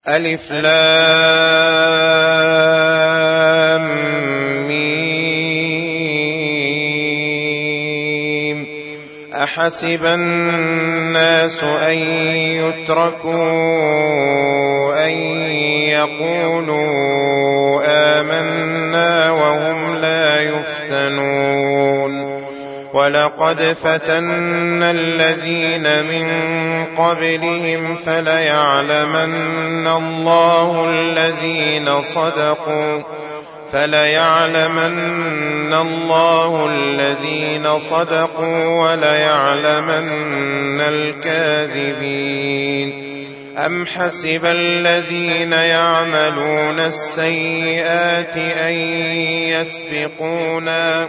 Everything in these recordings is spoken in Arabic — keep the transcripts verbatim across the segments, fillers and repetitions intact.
ألف لام ميم. أحسب الناس أن يتركوا أن يقولوا آمنا وهم لا يفتنون. ولقد فتنا الذين من قبلهم فليعلمن الله الذين صدقوا فليعلمن الله الذين صدقوا وليعلمن الكاذبين. أم حسب الذين يعملون السيئات أن يسبقونا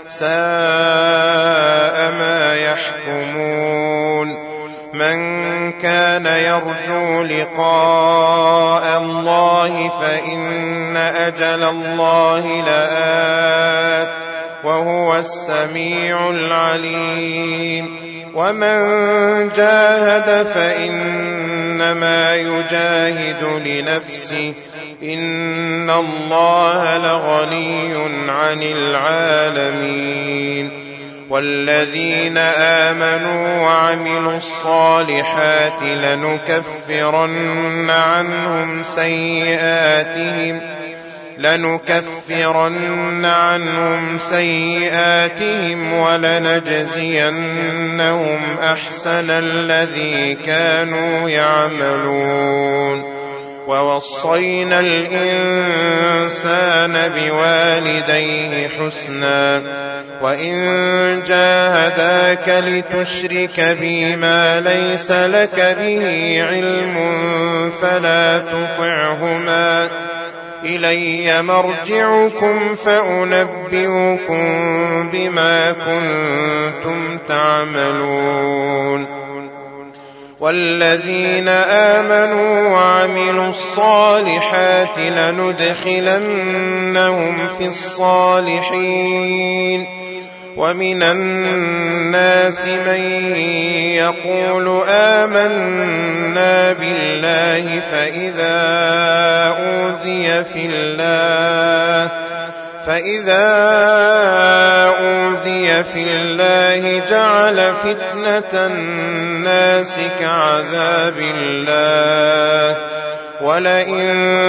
ساء ما يحكمون. من كان يرجو لقاء الله فإن أجل الله لآت وهو السميع العليم. ومن جاهد فإنما يجاهد لنفسه إن الله لغني عن العالمين. والذين آمنوا وعملوا الصالحات لنكفرن عنهم سيئاتهم لنكفرن عنهم سيئاتهم ولنجزينهم أحسن الذي كانوا يعملون. ووصينا الإنسان بوالديه حسنا وإن جاهداك لتشرك بي ما ليس لك به علم فلا تطعهما إلي مرجعكم فأنبئكم بما كنتم تعملون. والذين آمنوا وعملوا الصالحات لندخلنهم في الصالحين. ومن الناس من يقول آمنا بالله فإذا أوذي في الله فإذا أوذي في الله جعل فتنة الناس كعذاب الله. ولئن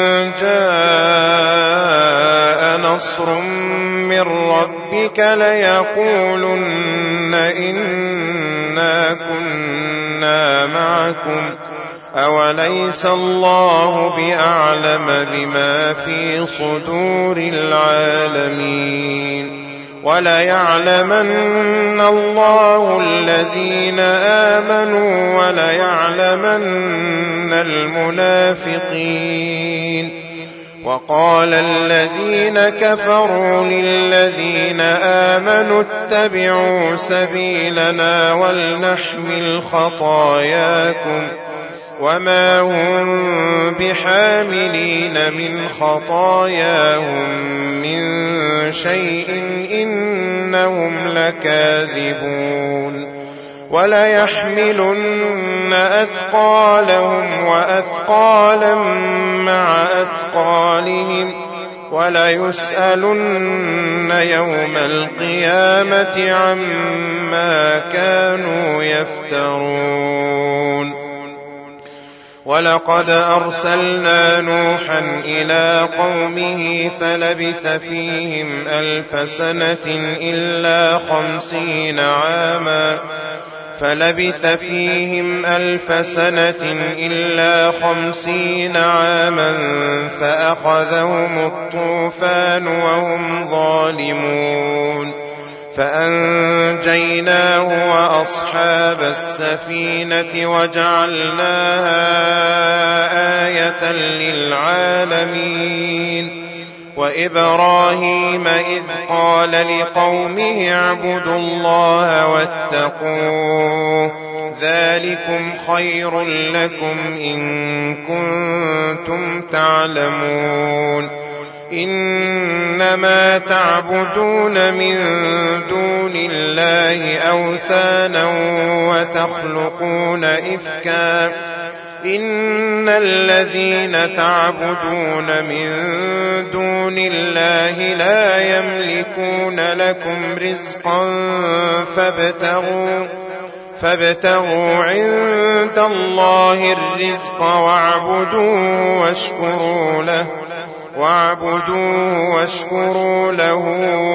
جاء نصر من ربك ليقولن إنا كنا معكم أوليس الله بأعلم بما في صدور العالمين. وليعلمن الله الذين آمنوا وليعلمن المنافقين. وقال الذين كفروا للذين آمنوا اتبعوا سبيلنا ولنحمل خطاياكم وما هم بحاملين من خطاياهم من شيء إنهم لكاذبون. وليحملن أثقالهم وأثقالا مع أثقالهم وليسألن يوم القيامة عما كانوا يفترون. ولقد أرسلنا نوحا إلى قومه فلبث فيهم ألف سنة إلا خمسين عاما فلبث فيهم ألف سنة إلا خمسين عاما فأخذهم الطوفان وهم ظالمون. فأنجيناه وأصحاب السفينة وجعلناها آية للعالمين. وإبراهيم إذ قال لقومه اعبدوا الله واتقوه ذلكم خير لكم إن كنتم تعلمون. إنما تعبدون من دون الله أوثانا وتخلقون إفكا إن الذين تعبدون من دون الله لا يملكون لكم رزقا فابتغوا, فابتغوا عند الله الرزق واعبدوه واشكروا له, واعبدوه واشكروا له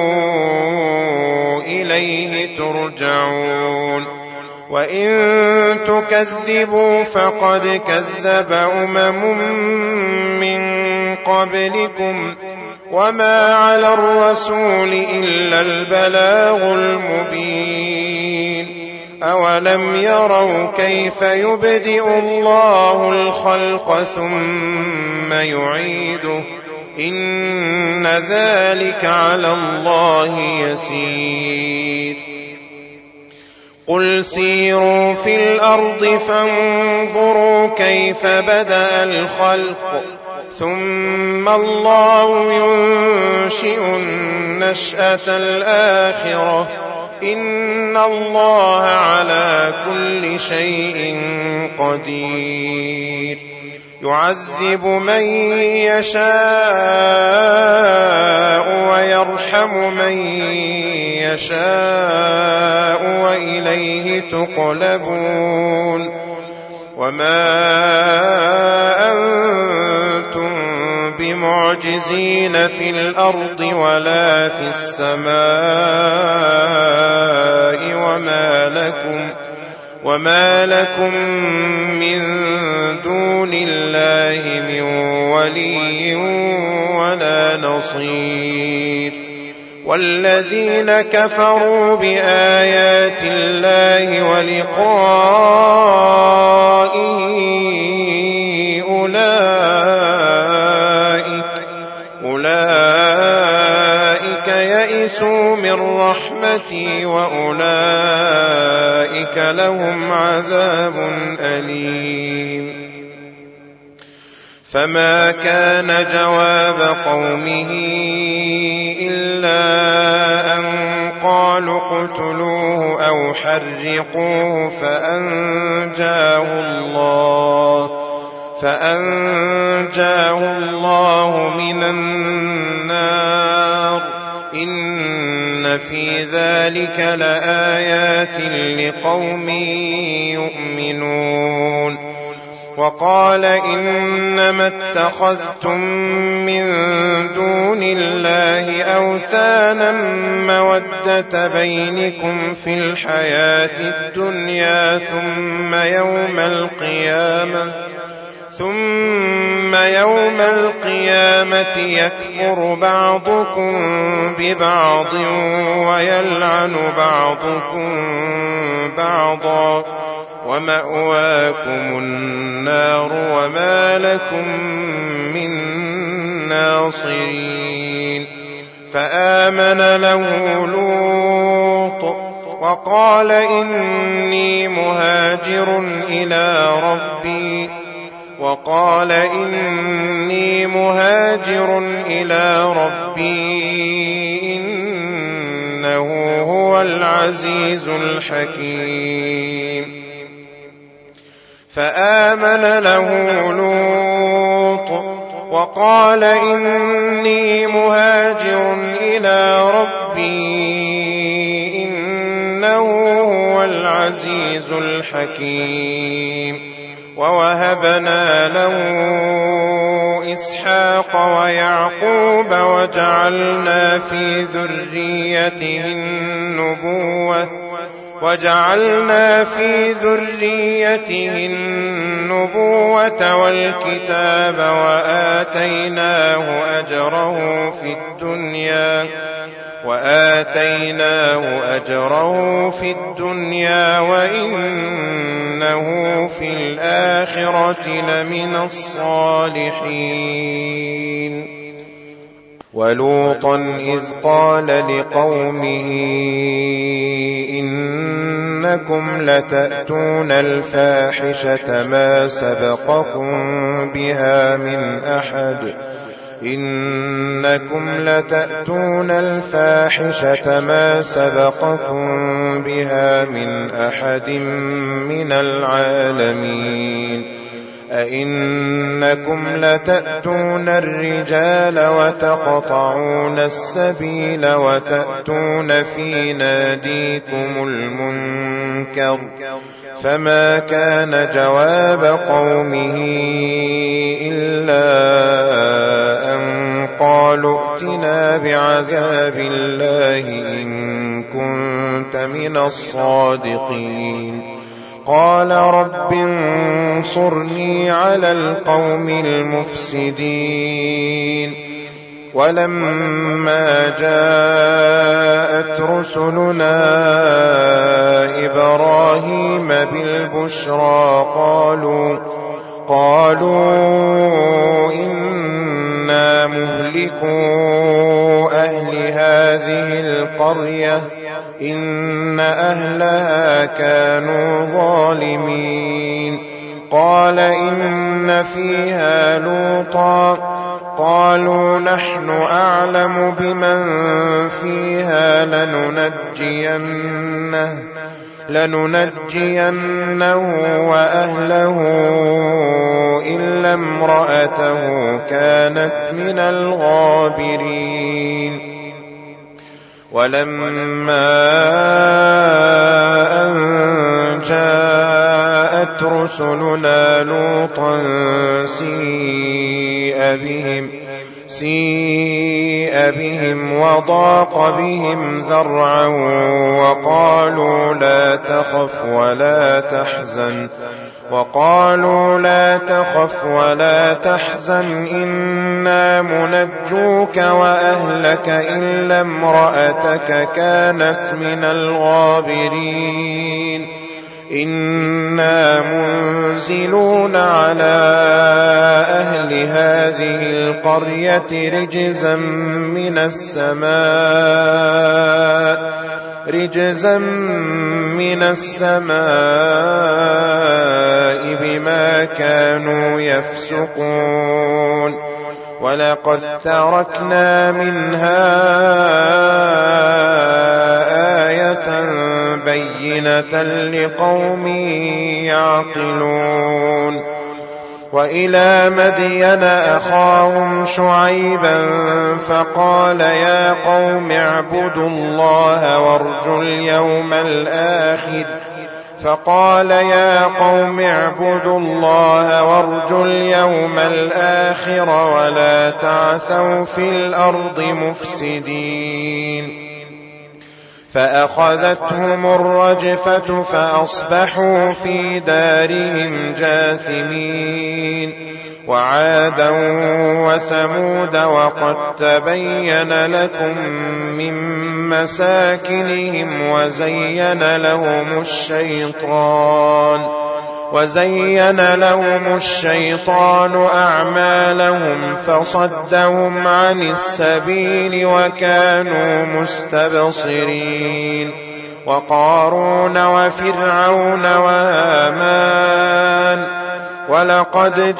إليه ترجعون. وإن تكذبوا فقد كذب أمم من قبلكم وما على الرسول إلا البلاغ المبين. أولم يروا كيف يبدئ الله الخلق ثم يعيده إن ذلك على الله يسير. قل سيروا في الأرض فانظروا كيف بدأ الخلق ثم الله ينشئ النشأة الآخرة إن الله على كل شيء قدير. يعذب من يشاء ويرحم من يشاء وإليه تقلبون. وما أنتم بمعجزين في الأرض ولا في السماء وما لكم وما لكم من دون الله من ولي ولا نصير. والذين كفروا بآيات الله ولقائه أولئك, أولئك يئسوا من رحمتي وأولئك لهم عذاب أليم. فما كان جواب قومه إلا أن قالوا اقتلوه أو حرقوه فأنجاه الله فأنجاه الله من النار إن في ذلك لآيات لقوم يؤمنون. وقال إنما اتخذتم من دون الله أوثانا مودة بينكم في الحياة الدنيا ثم يوم القيامة ثم يوم القيامة يكفر بعضكم ببعض ويلعن بعضكم بعضا ومأواكم النار وما لكم من ناصرين. فآمن له لوط وقال إني مهاجر إلى ربي وقال إني مهاجر إلى ربي إنه هو العزيز الحكيم. فآمن له لوط وقال إني مهاجر إلى ربي إنه هو العزيز الحكيم. ووهبنا له إسحاق ويعقوب وجعلنا في ذريته النبوة وجعلنا في ذريته النبوة والكتاب وآتيناه أجره في الدنيا وآتيناه أجره في الدنيا وإنه في الآخرة لمن الصالحين. ولوطا إذ قال لقومه إنكم لتأتون الفاحشة ما سبقكم بها من أحد إنكم لتأتون الفاحشة ما سبقكم بها من أحد من العالمين. أئنكم لتأتون الرجال وتقطعون السبيل وتأتون في ناديكم المنكر فما كان جواب قومه إلا أن قالوا ائتنا بعذاب الله إن كنت من الصادقين قال رب انصرني على القوم المفسدين ولما جاءت رسلنا إبراهيم بالبشرى قالوا قالوا إنا مهلكو أهل هذه القرية إن أهلها كانوا ظالمين قال إن فيها لوطا قالوا نحن أعلم بمن فيها لننجينه لننجينه وأهله إلا امرأته كانت من الغابرين ولما أن جاءت رسلنا لوطا سيء بهم سيء بهم وضاق بهم ذرعا وقالوا لا تخف ولا تحزن وقالوا لا تخف ولا تحزن إنا منجوك وأهلك إلا امرأتك كانت من الغابرين إنا منزلون على أهل هذه القرية رجزا من السماء رجزا من السماء بما كانوا يفسقون ولقد تركنا منها آية بينة لقوم يعقلون وإلى مدين أخاهم شعيبا فقال يا قوم اعبدوا الله وارجوا اليوم الآخر فقال يا قوم اعبدوا الله وارجوا اليوم الآخر ولا تعثوا في الأرض مفسدين فأخذتهم الرجفة فأصبحوا في دارهم جاثمين وعادا وثمود وقد تبين لكم من مساكنهم وزين لهم الشيطان وزين لهم الشيطان أعمالهم فصدهم عن السبيل وكانوا مستبصرين وقارون وفرعون وهامان ولقد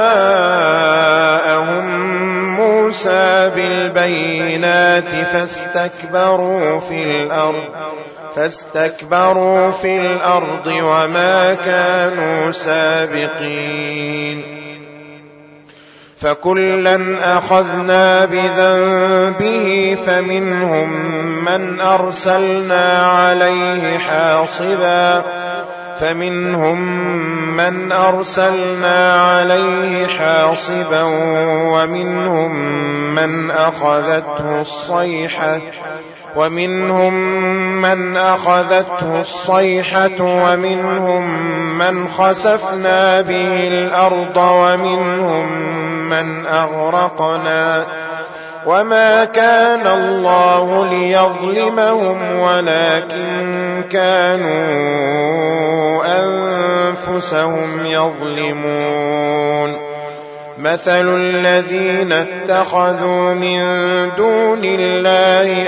جاءهم موسى بالبينات فاستكبروا في الأرض فاستكبروا في الأرض وما كانوا سابقين فكلا أخذنا بذنبه فمنهم من أرسلنا عليه حاصبا فمنهم من أرسلنا عليه حاصبا ومنهم من أخذته الصيحة ومنهم من أخذته الصيحة ومنهم من خسفنا به الأرض ومنهم من أغرقنا وما كان الله ليظلمهم ولكن كانوا أنفسهم يظلمون مثل الذين اتخذوا من دون الله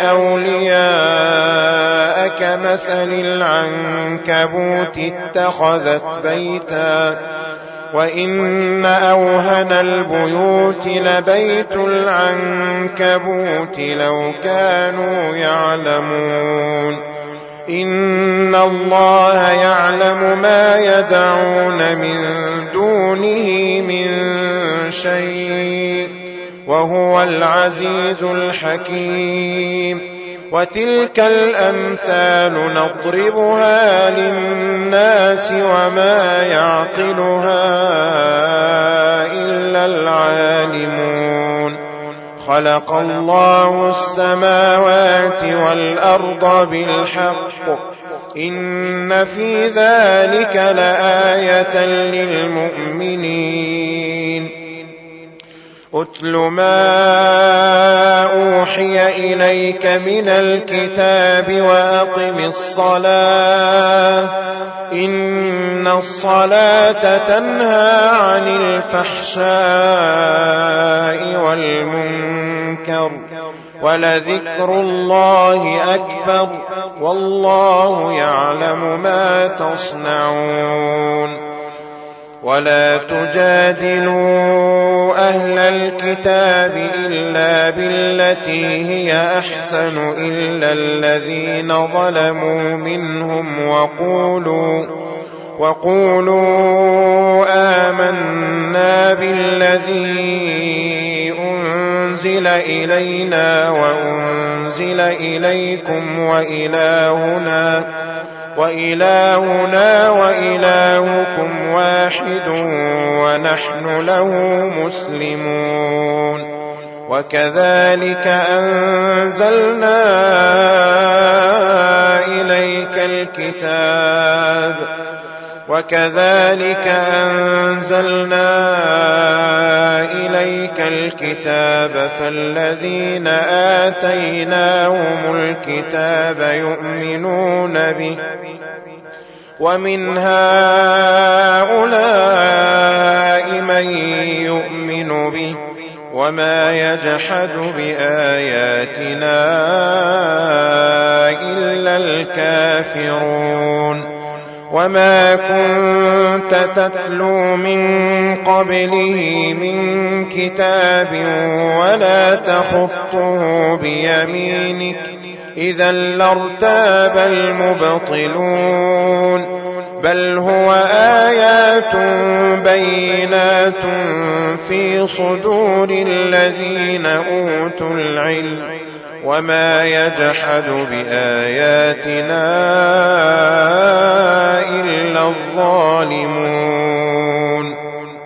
أولياء كمثل العنكبوت اتخذت بيتا وإن أوهن البيوت لبيت العنكبوت لو كانوا يعلمون إن الله يعلم ما يدعون من دون دونه من شيء وهو العزيز الحكيم. وتلك الأمثال نضربها للناس وما يعقلها إلا العالمون. خلق الله السماوات والأرض بالحق إن في ذلك لآية للمؤمنين. أتل ما أوحي إليك من الكتاب وأقم الصلاة إن الصلاة تنهى عن الفحشاء والمنكر ولذكر الله أكبر والله يعلم ما تصنعون. ولا تجادلوا أهل الكتاب إلا بالتي هي أحسن إلا الذين ظلموا منهم وقولوا وقولوا آمنا بالذي أنزل إلينا وأنزل إليكم وإلهنا وإلهنا وإلهكم واحد ونحن له مسلمون. وكذلك أنزلنا إليك الكتاب وكذلك أنزلنا إليك الكتاب فالذين آتيناهم الكتاب يؤمنون به ومن هؤلاء من يؤمن به وما يجحد بآياتنا إلا الكافرون. وما كنت تتلو من قبله من كتاب ولا تخطه بيمينك إذا لارتاب المبطلون. بل هو آيات بينات في صدور الذين أوتوا العلم وما يجحد بآياتنا إلا الظالمون.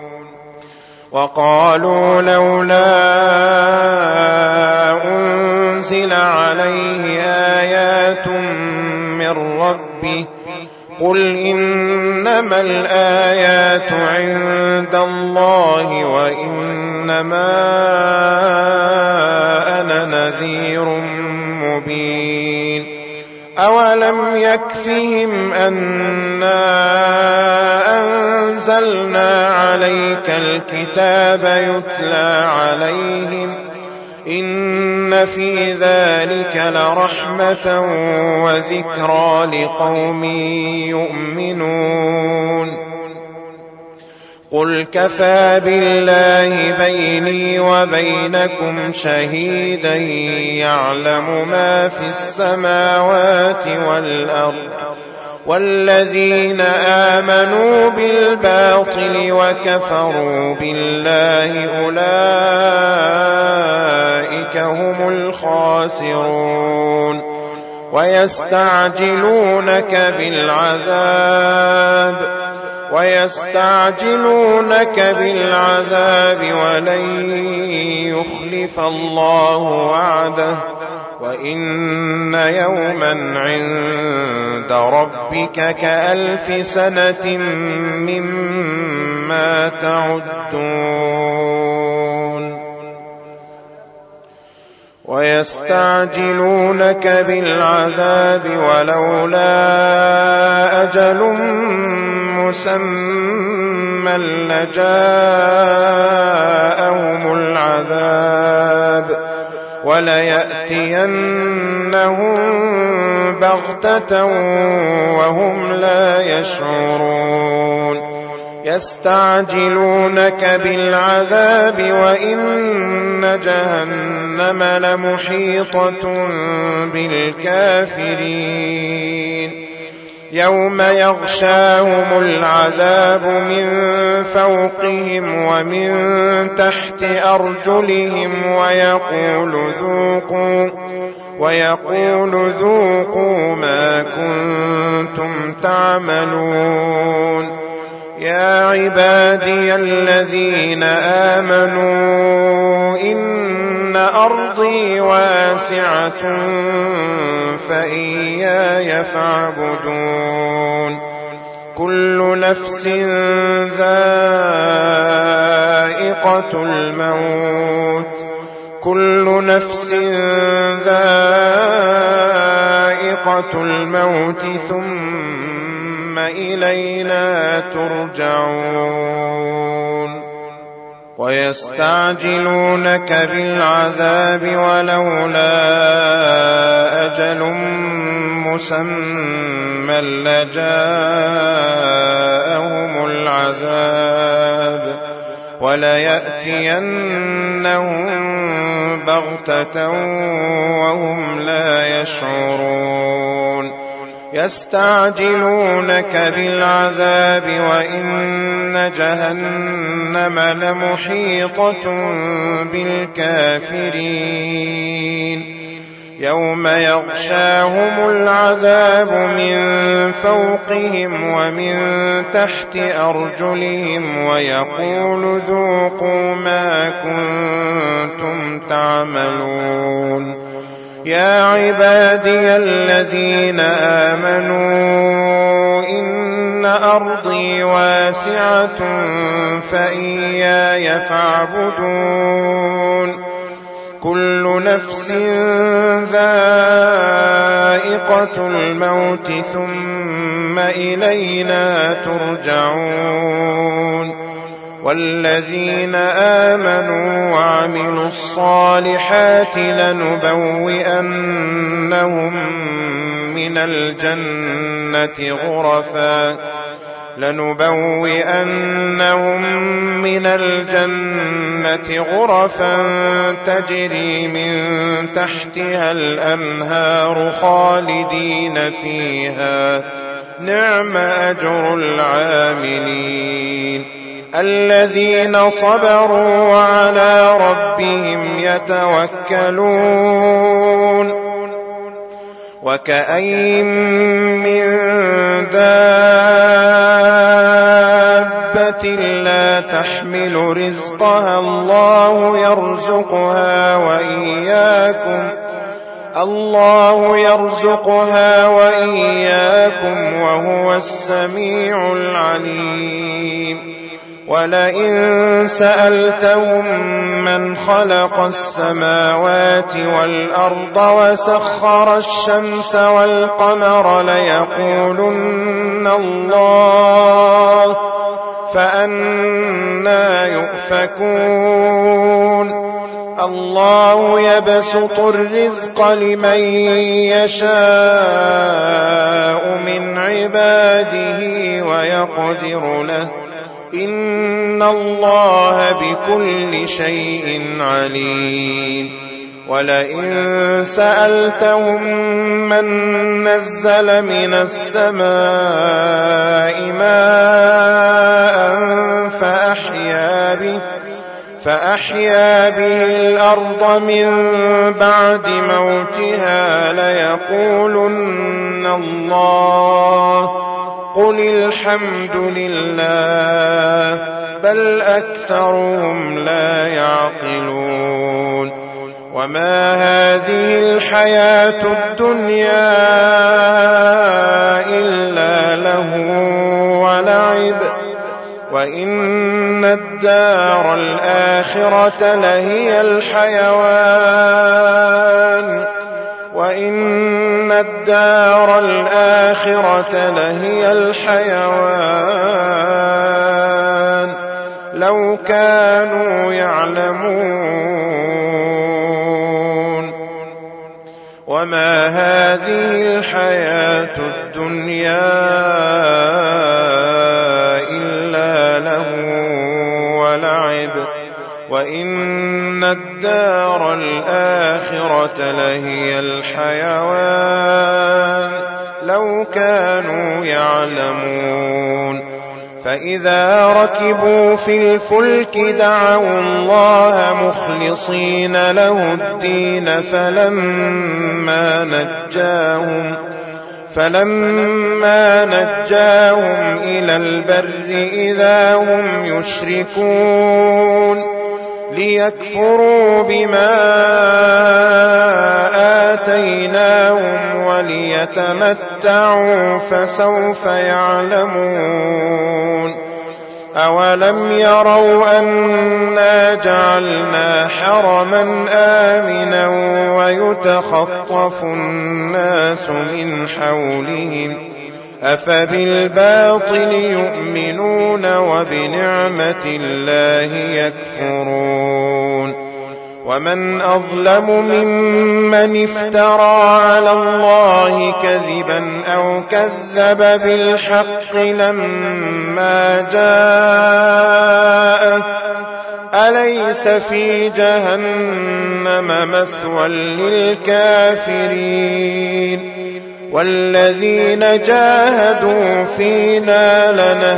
وقالوا لولا أنزل عليه آيات من ربه قل إنما الآيات عند الله وإنما أنا نذير مبين. أولم يكفهم أنا أنزلنا عليك الكتاب يتلى عليهم إن في ذلك لرحمة وذكرى لقوم يؤمنون. قل كفى بالله بيني وبينكم شهيدا يعلم ما في السماوات والأرض والذين آمنوا بالباطل وكفروا بالله أولئك هم الخاسرون. ويستعجلونك بالعذاب ويستعجلونك بالعذاب ولن يخلف الله وعده وإن يوما عند ربك كألف سنة مما تعدون. ويستعجلونك بالعذاب ولولا أجل مسمى لجاءهم العذاب وليأتينهم بغتة وهم لا يشعرون. يستعجلونك بالعذاب وإن جهنم لمحيطة بالكافرين. يوم يغشاهم العذاب من فوقهم ومن تحت أرجلهم ويقول ذوقوا ويقول ذوقوا ما كنتم تعملون يا عبادي الذين آمنوا إن أرضي واسعة فإياي فاعبدون كل نفس ذائقة الموت كل نفس ذائقة الموت ثم إلينا ترجعون ويستعجلونك بالعذاب ولولا أجل مسمى لجاءهم العذاب وليأتينهم بغتة وهم لا يشعرون يستعجلونك بالعذاب وإن جهنم لمحيطة بالكافرين يوم يغشاهم العذاب من فوقهم ومن تحت أرجلهم ويقول ذوقوا ما كنتم تعملون يا عبادي الذين آمنوا إن أرضي واسعة فإياي فاعبدون كل نفس ذائقة الموت ثم إلينا ترجعون والذين آمنوا وعملوا الصالحات لنبوئنهم من الجنة غرفا لنبوئنهم من الجنة غرفا تجري من تحتها الأنهار خالدين فيها نعم أجر العاملين الذين صبروا وعلى ربهم يتوكلون وكأين من دابة لا تحمل رزقها الله يرزقها وإياكم الله يرزقها وإياكم وهو السميع العليم ولئن سألتهم من خلق السماوات والأرض وسخر الشمس والقمر ليقولن الله فأنى يؤفكون الله يبسط الرزق لمن يشاء من عباده ويقدر له إن الله بكل شيء عليم ولئن سألتهم من نزل من السماء ماء فأحيا به فأحيا به الأرض من بعد موتها ليقولن الله قل الحمد لله بل أكثرهم لا يعقلون وما هذه الحياة الدنيا إلا لهو ولعب وإن الدار الآخرة لهي الحيوان وإن الدار الآخرة لهي الحيوان لو كانوا يعلمون وما هذه الحياة الدنيا إلا لهو ولعب وإن الدار الآخرة لهي الحيوان لو كانوا يعلمون. فإذا ركبوا في الفلك دعوا الله مخلصين له الدين فلما نجاهم فلما نجاهم إلى البر إذا هم يشركون ليكفروا بما آتيناهم وليتمتعوا فسوف يعلمون. أولم يروا أنا جعلنا حرما آمنا ويتخطف الناس من حولهم أفبالباطل يؤمنون وبنعمة الله يكفرون. ومن أظلم ممن افترى على الله كذبا أو كذب بالحق لما جاءه أليس في جهنم مثوى للكافرين. والذين جاهدوا فينا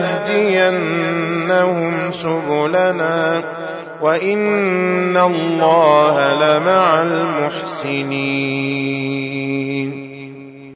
لنهدينهم سبلنا وإن الله لمع المحسنين.